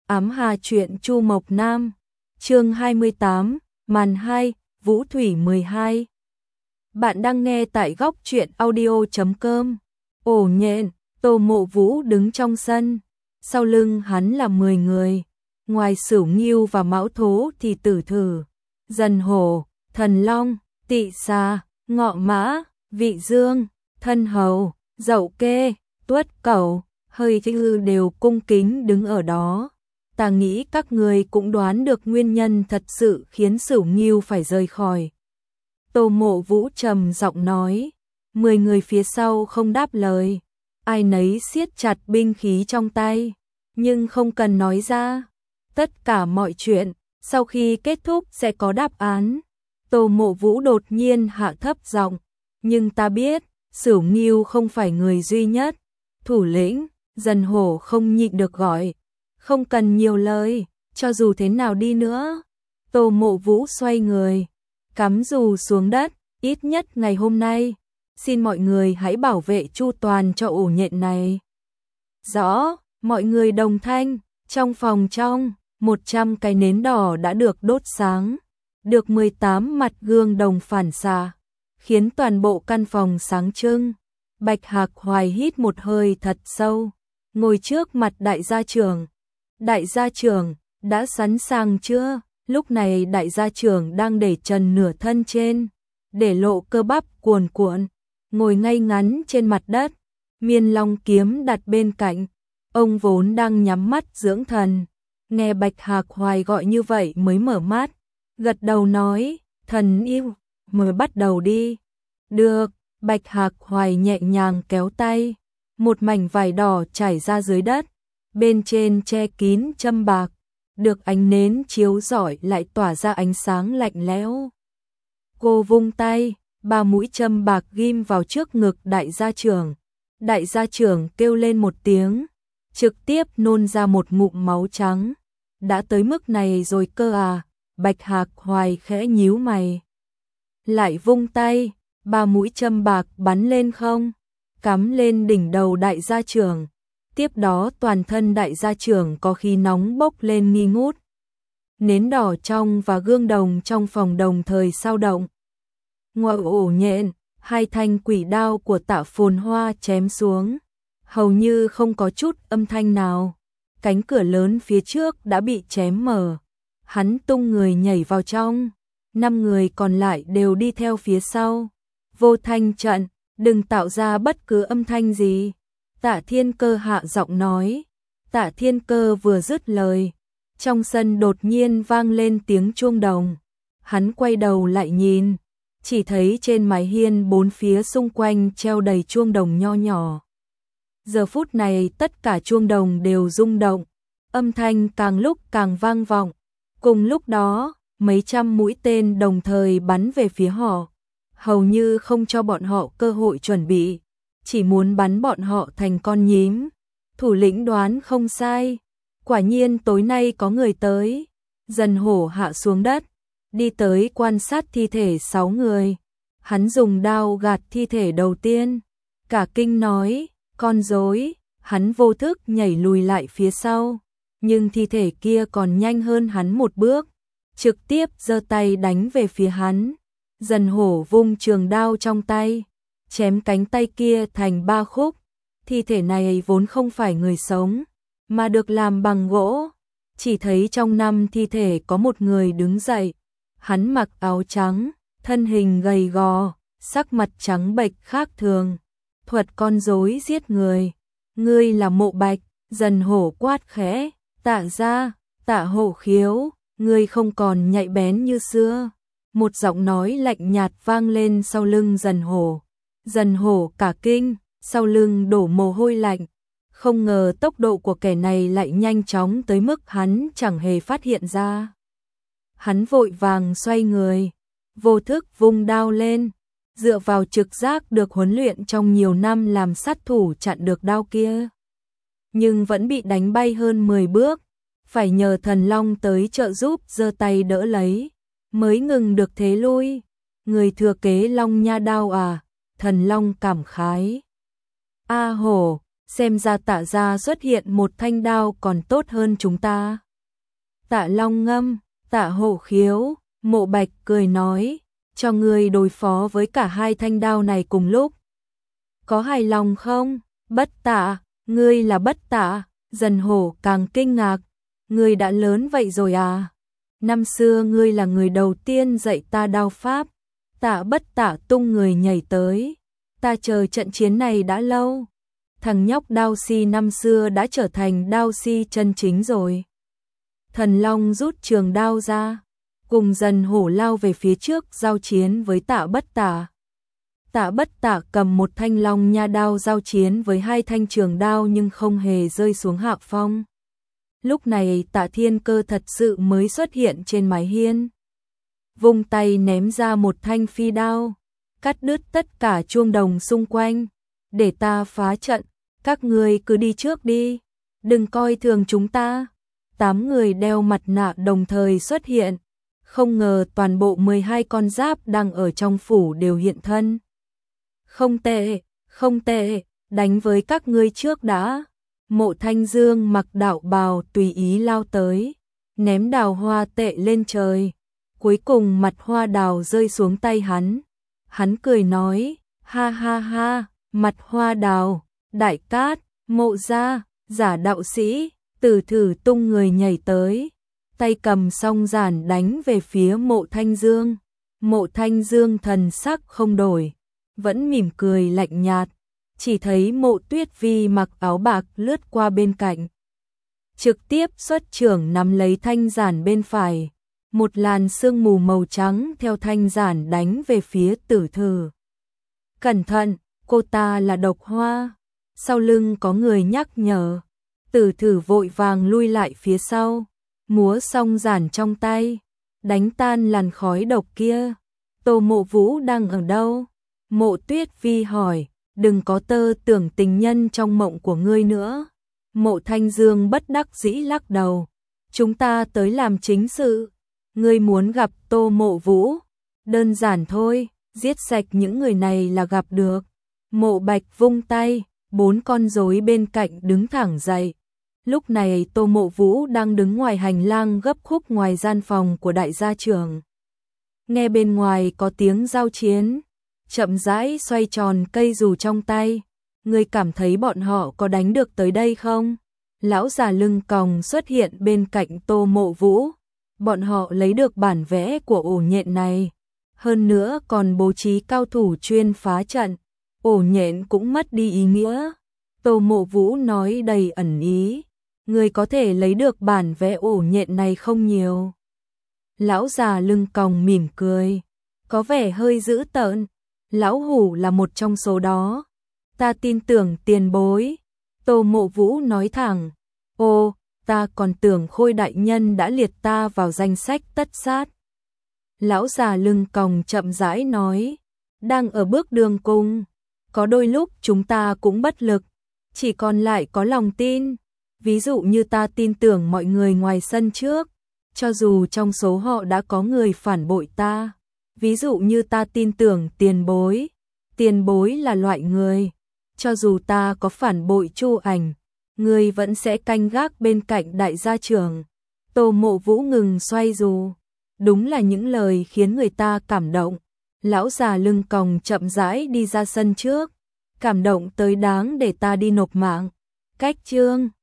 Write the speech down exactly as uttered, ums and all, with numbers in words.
Ám Hà truyện Chu Mộc Nam, chương hai mươi tám, màn hai, Vũ Thủy mười hai. Bạn đang nghe tại góc truyện audio chấm com. Ổ nhện, Tô Mộ Vũ đứng trong sân, sau lưng hắn là mười người, ngoài Sửu Ngưu và Mão Thố thì Tử Thử, Dần Hổ, Thần Long, Tị Xà, Ngọ Mã, Vị Dương, Thân Hầu, Dậu Kê, Tuất Cẩu, Hơi Hư đều cung kính đứng ở đó. Ta nghĩ các người cũng đoán được nguyên nhân thật sự khiến Sửu Ngưu phải rời khỏi. Tô Mộ Vũ trầm giọng nói, mười người phía sau không đáp lời, ai nấy siết chặt binh khí trong tay, nhưng không cần nói ra. Tất cả mọi chuyện, sau khi kết thúc sẽ có đáp án. Tô Mộ Vũ đột nhiên hạ thấp giọng, nhưng ta biết, Sửu Ngưu không phải người duy nhất. Thủ lĩnh, Dần Hổ không nhịn được gọi, không cần nhiều lời, cho dù thế nào đi nữa. Tô Mộ Vũ xoay người, cắm dù xuống đất, ít nhất ngày hôm nay, xin mọi người hãy bảo vệ chu toàn cho ổ nhện này. Rõ, mọi người đồng thanh. Trong phòng trong, một trăm cái nến đỏ đã được đốt sáng, được mười tám mặt gương đồng phản xạ, khiến toàn bộ căn phòng sáng trưng. Bạch Hạc Hoài hít một hơi thật sâu, ngồi trước mặt đại gia trưởng. Đại gia trưởng, đã sẵn sàng chưa? Lúc này đại gia trưởng đang để trần nửa thân trên, để lộ cơ bắp cuồn cuộn, ngồi ngay ngắn trên mặt đất, miên long kiếm đặt bên cạnh. Ông vốn đang nhắm mắt dưỡng thần, nghe Bạch Hạc Hoài gọi như vậy mới mở mắt, gật đầu nói, thần yêu, mới bắt đầu đi. Được, Bạch Hạc Hoài nhẹ nhàng kéo tay, một mảnh vải đỏ trải ra dưới đất, bên trên che kín châm bạc, được ánh nến chiếu rọi lại tỏa ra ánh sáng lạnh lẽo. Cô vung tay, ba mũi châm bạc ghim vào trước ngực đại gia trưởng. Đại gia trưởng kêu lên một tiếng, trực tiếp nôn ra một ngụm máu trắng. Đã tới mức này rồi cơ à? Bạch Hạc Hoài khẽ nhíu mày, lại vung tay, ba mũi châm bạc bắn lên không, cắm lên đỉnh đầu đại gia trưởng. Tiếp đó toàn thân đại gia trưởng có khí nóng bốc lên nghi ngút. Nến đỏ trong và gương đồng trong phòng đồng thời sao động. Ngoài ổ nhện, hai thanh quỷ đao của Tạ Phồn Hoa chém xuống, hầu như không có chút âm thanh nào. Cánh cửa lớn phía trước đã bị chém mở, hắn tung người nhảy vào trong, năm người còn lại đều đi theo phía sau. Vô thanh trận, đừng tạo ra bất cứ âm thanh gì. Tạ Thiên Cơ hạ giọng nói. Tạ Thiên Cơ vừa dứt lời, trong sân đột nhiên vang lên tiếng chuông đồng. Hắn quay đầu lại nhìn, chỉ thấy trên mái hiên bốn phía xung quanh treo đầy chuông đồng nho nhỏ. Giờ phút này tất cả chuông đồng đều rung động, âm thanh càng lúc càng vang vọng. Cùng lúc đó, mấy trăm mũi tên đồng thời bắn về phía họ, hầu như không cho bọn họ cơ hội chuẩn bị, chỉ muốn bắn bọn họ thành con nhím. Thủ lĩnh đoán không sai, quả nhiên tối nay có người tới. Dần Hổ hạ xuống đất, đi tới quan sát thi thể sáu người. Hắn dùng đao gạt thi thể đầu tiên, cả kinh nói, con rối. Hắn vô thức nhảy lùi lại phía sau, nhưng thi thể kia còn nhanh hơn hắn một bước, trực tiếp giơ tay đánh về phía hắn. Dần Hổ vung trường đao trong tay, chém cánh tay kia thành ba khúc. Thi thể này vốn không phải người sống, mà được làm bằng gỗ. Chỉ thấy trong năm thi thể có một người đứng dậy, hắn mặc áo trắng, thân hình gầy gò, sắc mặt trắng bệch khác thường. Thuật con rối giết người, ngươi là Mộ Bạch. Dần Hổ quát khẽ, Tạ gia, Tạ Hổ Khiếu, ngươi không còn nhạy bén như xưa. Một giọng nói lạnh nhạt vang lên sau lưng Dần Hổ. Dần Hổ cả kinh, sau lưng đổ mồ hôi lạnh. Không ngờ tốc độ của kẻ này lại nhanh chóng tới mức hắn chẳng hề phát hiện ra. Hắn vội vàng xoay người, vô thức vung đao lên, dựa vào trực giác được huấn luyện trong nhiều năm làm sát thủ chặn được đao kia. Nhưng vẫn bị đánh bay hơn mười bước, phải nhờ Thần Long tới trợ giúp giơ tay đỡ lấy, mới ngừng được thế lui. Người thừa kế Long Nha đao à? Thần Long cảm khái. A Hổ, xem ra Tạ gia xuất hiện một thanh đao còn tốt hơn chúng ta. Tạ Long Ngâm, Tạ Hổ Khiếu, Mộ Bạch cười nói, cho ngươi đối phó với cả hai thanh đao này cùng lúc. Có hài lòng không? Bất Tạ, ngươi là Bất Tạ? Dần Hổ càng kinh ngạc, ngươi đã lớn vậy rồi à? Năm xưa ngươi là người đầu tiên dạy ta đao pháp. Tạ Bất Tạ tung người nhảy tới, ta chờ trận chiến này đã lâu. Thằng nhóc đao si năm xưa đã trở thành đao si chân chính rồi. Thần Long rút trường đao ra, cùng Dần Hổ lao về phía trước giao chiến với Tạ Bất Tạ. Tạ Bất Tạ cầm một thanh long nha đao giao chiến với hai thanh trường đao nhưng không hề rơi xuống hạ phong. Lúc này Tạ Thiên Cơ thật sự mới xuất hiện trên mái hiên. Vung tay ném ra một thanh phi đao, cắt đứt tất cả chuông đồng xung quanh. Để ta phá trận, các ngươi cứ đi trước đi, đừng coi thường chúng ta. Tám người đeo mặt nạ đồng thời xuất hiện, không ngờ toàn bộ mười hai con giáp đang ở trong phủ đều hiện thân. Không tệ, không tệ, đánh với các ngươi trước đã. Mộ Thanh Dương mặc đạo bào tùy ý lao tới, ném đào hoa tệ lên trời. Cuối cùng mặt hoa đào rơi xuống tay hắn. Hắn cười nói, ha ha ha, mặt hoa đào, Đại Cát, Mộ gia, Giả đạo sĩ, Tử Thử tung người nhảy tới, tay cầm song giản đánh về phía Mộ Thanh Dương. Mộ Thanh Dương thần sắc không đổi, vẫn mỉm cười lạnh nhạt, chỉ thấy Mộ Tuyết Vi mặc áo bạc lướt qua bên cạnh, trực tiếp xuất trưởng nắm lấy thanh giản bên phải, một làn sương mù màu trắng theo thanh giản đánh về phía Tử Thử. Cẩn thận, cô ta là độc hoa. Sau lưng có người nhắc nhở. Tử Thử vội vàng lui lại phía sau, múa song giản trong tay, đánh tan làn khói độc kia. Tô Mộ Vũ đang ở đâu? Mộ Tuyết Vi hỏi, đừng có tơ tưởng tình nhân trong mộng của ngươi nữa. Mộ Thanh Dương bất đắc dĩ lắc đầu, chúng ta tới làm chính sự. Ngươi muốn gặp Tô Mộ Vũ? Đơn giản thôi, giết sạch những người này là gặp được. Mộ Bạch vung tay, bốn con rối bên cạnh đứng thẳng dậy. Lúc này Tô Mộ Vũ đang đứng ngoài hành lang gấp khúc ngoài gian phòng của đại gia trưởng. Nghe bên ngoài có tiếng giao chiến, chậm rãi xoay tròn cây dù trong tay. Ngươi cảm thấy bọn họ có đánh được tới đây không? Lão già lưng còng xuất hiện bên cạnh Tô Mộ Vũ. Bọn họ lấy được bản vẽ của ổ nhện này, hơn nữa còn bố trí cao thủ chuyên phá trận. Ổ nhện cũng mất đi ý nghĩa. Tô Mộ Vũ nói đầy ẩn ý, người có thể lấy được bản vẽ ổ nhện này không nhiều. Lão già lưng còng mỉm cười, có vẻ hơi dữ tợn. Lão hủ là một trong số đó. Ta tin tưởng tiền bối. Tô Mộ Vũ nói thẳng. Ô, ta còn tưởng Khôi đại nhân đã liệt ta vào danh sách tất sát. Lão già lưng còng chậm rãi nói, đang ở bước đường cùng, có đôi lúc chúng ta cũng bất lực, chỉ còn lại có lòng tin. Ví dụ như ta tin tưởng mọi người ngoài sân trước, cho dù trong số họ đã có người phản bội ta. Ví dụ như ta tin tưởng tiền bối, tiền bối là loại người, cho dù ta có phản bội Chu Ảnh, người vẫn sẽ canh gác bên cạnh đại gia trưởng. Tô Mộ Vũ ngừng xoay dù, đúng là những lời khiến người ta cảm động. Lão già lưng còng chậm rãi đi ra sân trước, cảm động tới đáng để ta đi nộp mạng. Cách chương